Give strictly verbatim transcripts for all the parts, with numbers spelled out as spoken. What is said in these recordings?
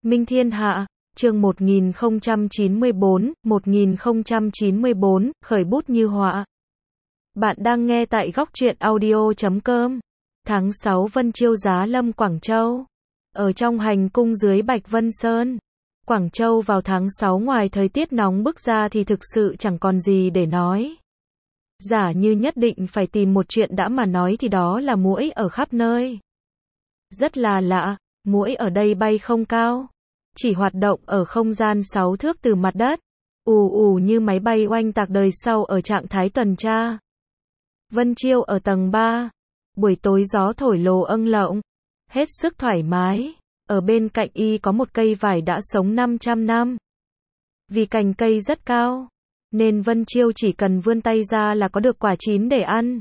Minh Thiên Hạ, chương một nghìn không trăm chín mươi tư, một nghìn không trăm chín mươi tư, khởi bút như họa. Bạn đang nghe tại góc truyện audio chấm com. Tháng sáu Vân Chiêu giá lâm Quảng Châu. Ở trong hành cung dưới Bạch Vân Sơn. Quảng Châu vào tháng sáu ngoài thời tiết nóng bức ra thì thực sự chẳng còn gì để nói. Giả như nhất định phải tìm một chuyện đã mà nói thì đó là muỗi ở khắp nơi. Rất là lạ, muỗi ở đây bay không cao. Chỉ hoạt động ở không gian sáu thước từ mặt đất. Ù ù như máy bay oanh tạc đời sau ở trạng thái tuần tra. Vân Chiêu ở tầng ba. Buổi tối gió thổi lồ âng lộng. Hết sức thoải mái. Ở bên cạnh y có một cây vải đã sống năm trăm năm. Vì cành cây rất cao, nên Vân Chiêu chỉ cần vươn tay ra là có được quả chín để ăn.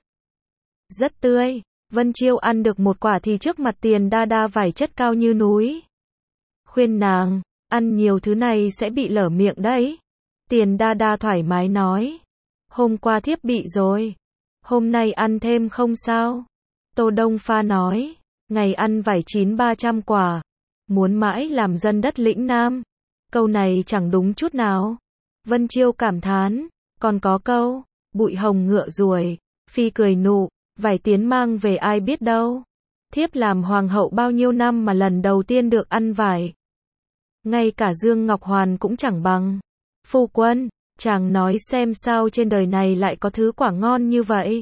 Rất tươi. Vân Chiêu ăn được một quả thì trước mặt Tiền Đa Đa vải chất cao như núi. Khuyên nàng, ăn nhiều thứ này sẽ bị lở miệng đấy. Tiền Đa Đa thoải mái nói. Hôm qua thiếp bị rồi. Hôm nay ăn thêm không sao. Tô Đông Pha nói. Ngày ăn vải chín ba trăm quả. Muốn mãi làm dân đất lĩnh Nam. Câu này chẳng đúng chút nào. Vân Chiêu cảm thán. Còn có câu, bụi hồng ngựa ruồi. Phi cười nụ, vải tiến mang về ai biết đâu. Thiếp làm hoàng hậu bao nhiêu năm mà lần đầu tiên được ăn vải. Ngay cả Dương Ngọc Hoàn cũng chẳng bằng. Phu quân, chàng nói xem sao trên đời này lại có thứ quả ngon như vậy.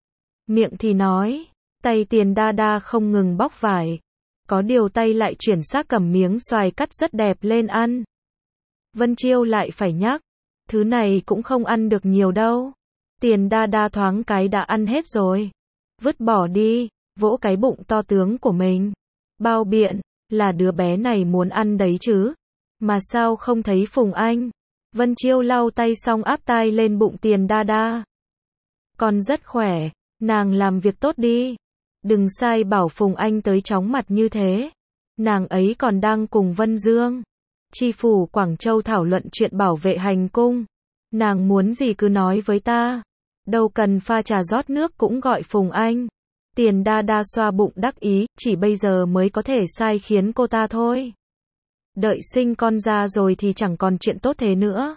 Miệng thì nói, tay Tiền Đa Đa không ngừng bóc vải. Có điều tay lại chuyển xác cầm miếng xoài cắt rất đẹp lên ăn. Vân Chiêu lại phải nhắc, thứ này cũng không ăn được nhiều đâu. Tiền Đa Đa thoáng cái đã ăn hết rồi. Vứt bỏ đi, vỗ cái bụng to tướng của mình. Bao biện, là đứa bé này muốn ăn đấy chứ. Mà sao không thấy Phùng Anh? Vân Chiêu lau tay xong áp tai lên bụng Tiền Đa Đa. Con rất khỏe, nàng làm việc tốt đi. Đừng sai bảo Phùng Anh tới chóng mặt như thế. Nàng ấy còn đang cùng Vân Dương, tri phủ Quảng Châu thảo luận chuyện bảo vệ hành cung. Nàng muốn gì cứ nói với ta. Đâu cần pha trà rót nước cũng gọi Phùng Anh. Tiền Đa Đa xoa bụng đắc ý, chỉ bây giờ mới có thể sai khiến cô ta thôi. Đợi sinh con ra rồi thì chẳng còn chuyện tốt thế nữa.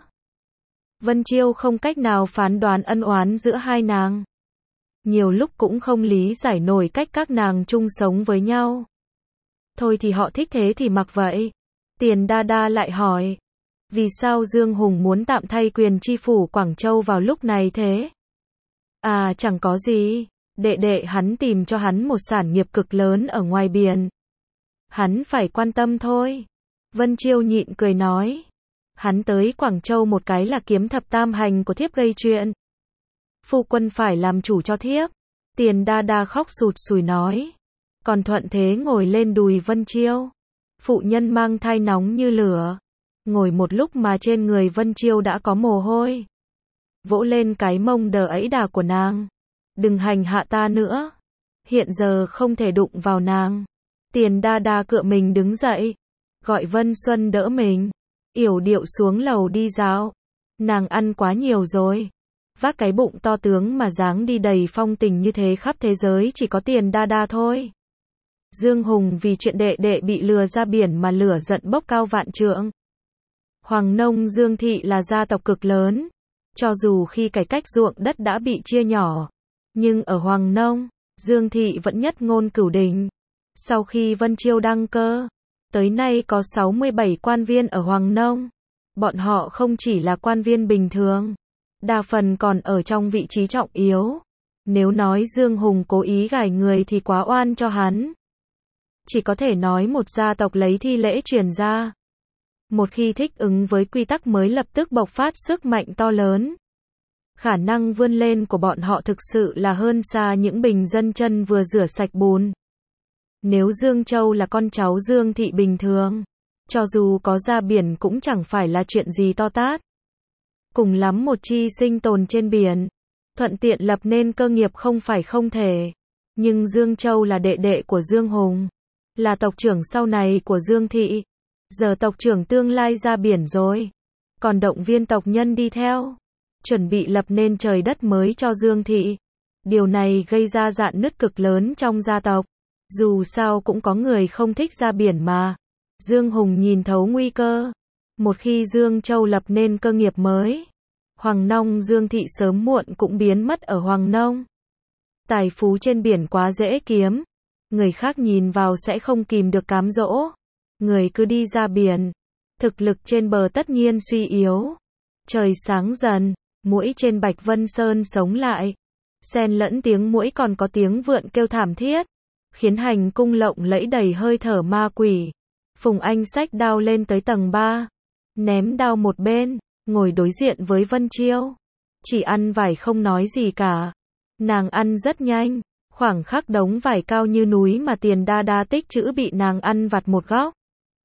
Vân Chiêu không cách nào phán đoán ân oán giữa hai nàng. Nhiều lúc cũng không lý giải nổi cách các nàng chung sống với nhau. Thôi thì họ thích thế thì mặc vậy. Tiền Đa Đa lại hỏi. Vì sao Dương Hùng muốn tạm thay quyền tri phủ Quảng Châu vào lúc này thế? À chẳng có gì. Đệ đệ hắn tìm cho hắn một sản nghiệp cực lớn ở ngoài biển. Hắn phải quan tâm thôi. Vân Chiêu nhịn cười nói. Hắn tới Quảng Châu một cái là kiếm thập tam hành của thiếp gây chuyện. Phu quân phải làm chủ cho thiếp. Tiền Đa Đa khóc sụt sùi nói. Còn thuận thế ngồi lên đùi Vân Chiêu. Phụ nhân mang thai nóng như lửa. Ngồi một lúc mà trên người Vân Chiêu đã có mồ hôi. Vỗ lên cái mông đờ ấy đà của nàng. Đừng hành hạ ta nữa. Hiện giờ không thể đụng vào nàng. Tiền Đa Đa cựa mình đứng dậy. Gọi Vân Xuân đỡ mình. Yểu điệu xuống lầu đi dạo. Nàng ăn quá nhiều rồi. Vác cái bụng to tướng mà dáng đi đầy phong tình như thế khắp thế giới chỉ có Tiền Đa Đa thôi. Dương Hùng vì chuyện đệ đệ bị lừa ra biển mà lửa giận bốc cao vạn trượng. Hoàng nông Dương Thị là gia tộc cực lớn. Cho dù khi cải cách ruộng đất đã bị chia nhỏ, nhưng ở Hoàng nông, Dương Thị vẫn nhất ngôn cửu đỉnh. Sau khi Vân Chiêu đăng cơ, tới nay có sáu mươi bảy quan viên ở Hoàng nông. Bọn họ không chỉ là quan viên bình thường, đa phần còn ở trong vị trí trọng yếu. Nếu nói Dương Hùng cố ý gài người thì quá oan cho hắn. Chỉ có thể nói một gia tộc lấy thi lễ truyền ra. Một khi thích ứng với quy tắc mới lập tức bộc phát sức mạnh to lớn. Khả năng vươn lên của bọn họ thực sự là hơn xa những bình dân chân vừa rửa sạch bùn. Nếu Dương Châu là con cháu Dương Thị bình thường, cho dù có ra biển cũng chẳng phải là chuyện gì to tát. Cùng lắm một chi sinh tồn trên biển, thuận tiện lập nên cơ nghiệp không phải không thể. Nhưng Dương Châu là đệ đệ của Dương Hùng, là tộc trưởng sau này của Dương Thị. Giờ tộc trưởng tương lai ra biển rồi, còn động viên tộc nhân đi theo, chuẩn bị lập nên trời đất mới cho Dương Thị. Điều này gây ra rạn nứt cực lớn trong gia tộc. Dù sao cũng có người không thích ra biển mà. Dương Hùng nhìn thấu nguy cơ. Một khi Dương Châu lập nên cơ nghiệp mới, Hoàng Nông Dương thị sớm muộn cũng biến mất ở Hoàng Nông. Tài phú trên biển quá dễ kiếm, người khác nhìn vào sẽ không kìm được cám dỗ. Người cứ đi ra biển, thực lực trên bờ tất nhiên suy yếu. Trời sáng dần, muỗi trên Bạch Vân Sơn sống lại. Xen lẫn tiếng muỗi còn có tiếng vượn kêu thảm thiết, khiến hành cung lộng lẫy đầy hơi thở ma quỷ. Phùng Anh xách đao lên tới tầng ba, ném đao một bên, ngồi đối diện với Vân Chiêu. Chỉ ăn vải không nói gì cả. Nàng ăn rất nhanh, khoảng khắc đống vải cao như núi mà Tiền Đa Đa tích trữ bị nàng ăn vặt một góc.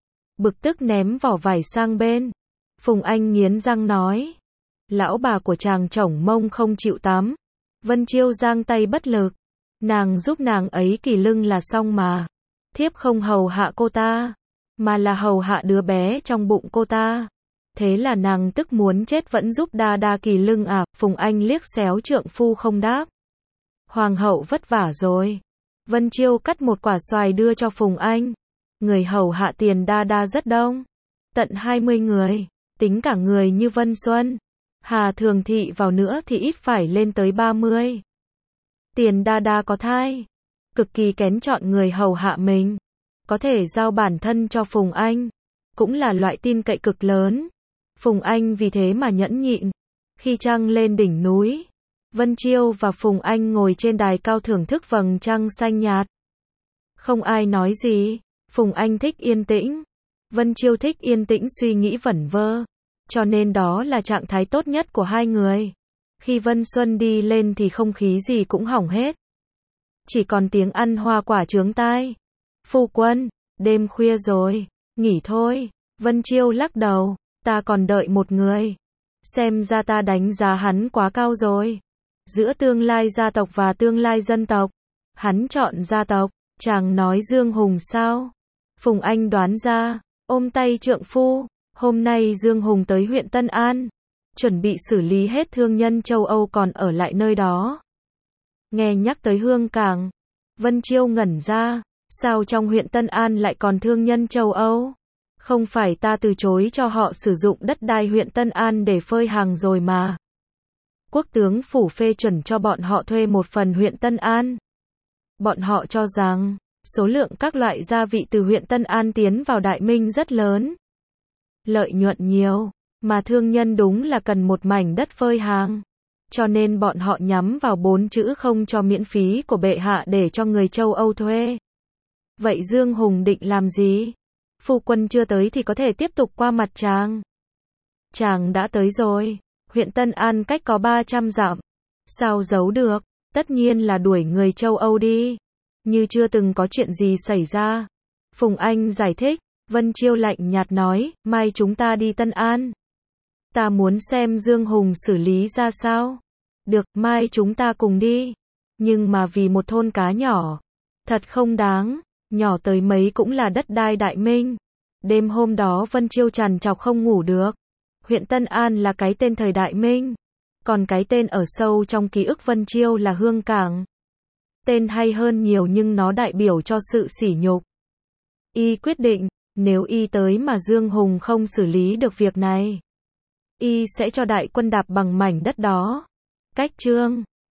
Bực tức ném vỏ vải sang bên. Phùng Anh nghiến răng nói, lão bà của chàng chổng mông không chịu tắm. Vân Chiêu giang tay bất lực, nàng giúp nàng ấy kỳ lưng là xong mà. Thiếp không hầu hạ cô ta, mà là hầu hạ đứa bé trong bụng cô ta. Thế là nàng tức muốn chết vẫn giúp Đa Đa kỳ lưng à? Phùng Anh liếc xéo trượng phu không đáp. Hoàng hậu vất vả rồi. Vân Chiêu cắt một quả xoài đưa cho Phùng Anh. Người hầu hạ Tiền Đa Đa rất đông, tận hai mươi người, tính cả người như Vân Xuân, Hà Thường Thị vào nữa thì ít phải lên tới ba mươi. Tiền Đa Đa có thai, cực kỳ kén chọn người hầu hạ mình, có thể giao bản thân cho Phùng Anh, cũng là loại tin cậy cực lớn. Phùng Anh vì thế mà nhẫn nhịn. Khi trăng lên đỉnh núi, Vân Chiêu và Phùng Anh ngồi trên đài cao thưởng thức vầng trăng xanh nhạt. Không ai nói gì. Phùng Anh thích yên tĩnh, Vân Chiêu thích yên tĩnh suy nghĩ vẩn vơ, cho nên đó là trạng thái tốt nhất của hai người. Khi Vân Xuân đi lên thì không khí gì cũng hỏng hết. Chỉ còn tiếng ăn hoa quả chướng tai. Phu quân, đêm khuya rồi, nghỉ thôi. Vân Chiêu lắc đầu, ta còn đợi một người. Xem ra ta đánh giá hắn quá cao rồi. Giữa tương lai gia tộc và tương lai dân tộc, hắn chọn gia tộc. Chàng nói Dương Hùng sao? Phùng Anh đoán ra, ôm tay trượng phu. Hôm nay Dương Hùng tới huyện Tân An, chuẩn bị xử lý hết thương nhân châu Âu còn ở lại nơi đó. Nghe nhắc tới Hương Cảng, Vân Chiêu ngẩn ra, sao trong huyện Tân An lại còn thương nhân châu Âu? Không phải ta từ chối cho họ sử dụng đất đai huyện Tân An để phơi hàng rồi mà. Quốc tướng phủ phê chuẩn cho bọn họ thuê một phần huyện Tân An. Bọn họ cho rằng, số lượng các loại gia vị từ huyện Tân An tiến vào Đại Minh rất lớn. Lợi nhuận nhiều, mà thương nhân đúng là cần một mảnh đất phơi hàng. Cho nên bọn họ nhắm vào bốn chữ không cho miễn phí của bệ hạ để cho người châu Âu thuê. Vậy Dương Hùng định làm gì? Phu quân chưa tới thì có thể tiếp tục qua mặt chàng. Chàng đã tới rồi, huyện Tân An cách có ba trăm dặm. Sao giấu được? Tất nhiên là đuổi người châu Âu đi. Như chưa từng có chuyện gì xảy ra. Phùng Anh giải thích. Vân Chiêu lạnh nhạt nói, mai chúng ta đi Tân An. Ta muốn xem Dương Hùng xử lý ra sao. Được, mai chúng ta cùng đi. Nhưng mà vì một thôn cá nhỏ, thật không đáng, nhỏ tới mấy cũng là đất đai Đại Minh. Đêm hôm đó Vân Chiêu trằn trọc không ngủ được. Huyện Tân An là cái tên thời Đại Minh, còn cái tên ở sâu trong ký ức Vân Chiêu là Hương Cảng. Tên hay hơn nhiều nhưng nó đại biểu cho sự sỉ nhục. Y quyết định, nếu y tới mà Dương Hùng không xử lý được việc này, y sẽ cho đại quân đạp bằng mảnh đất đó. Cách chương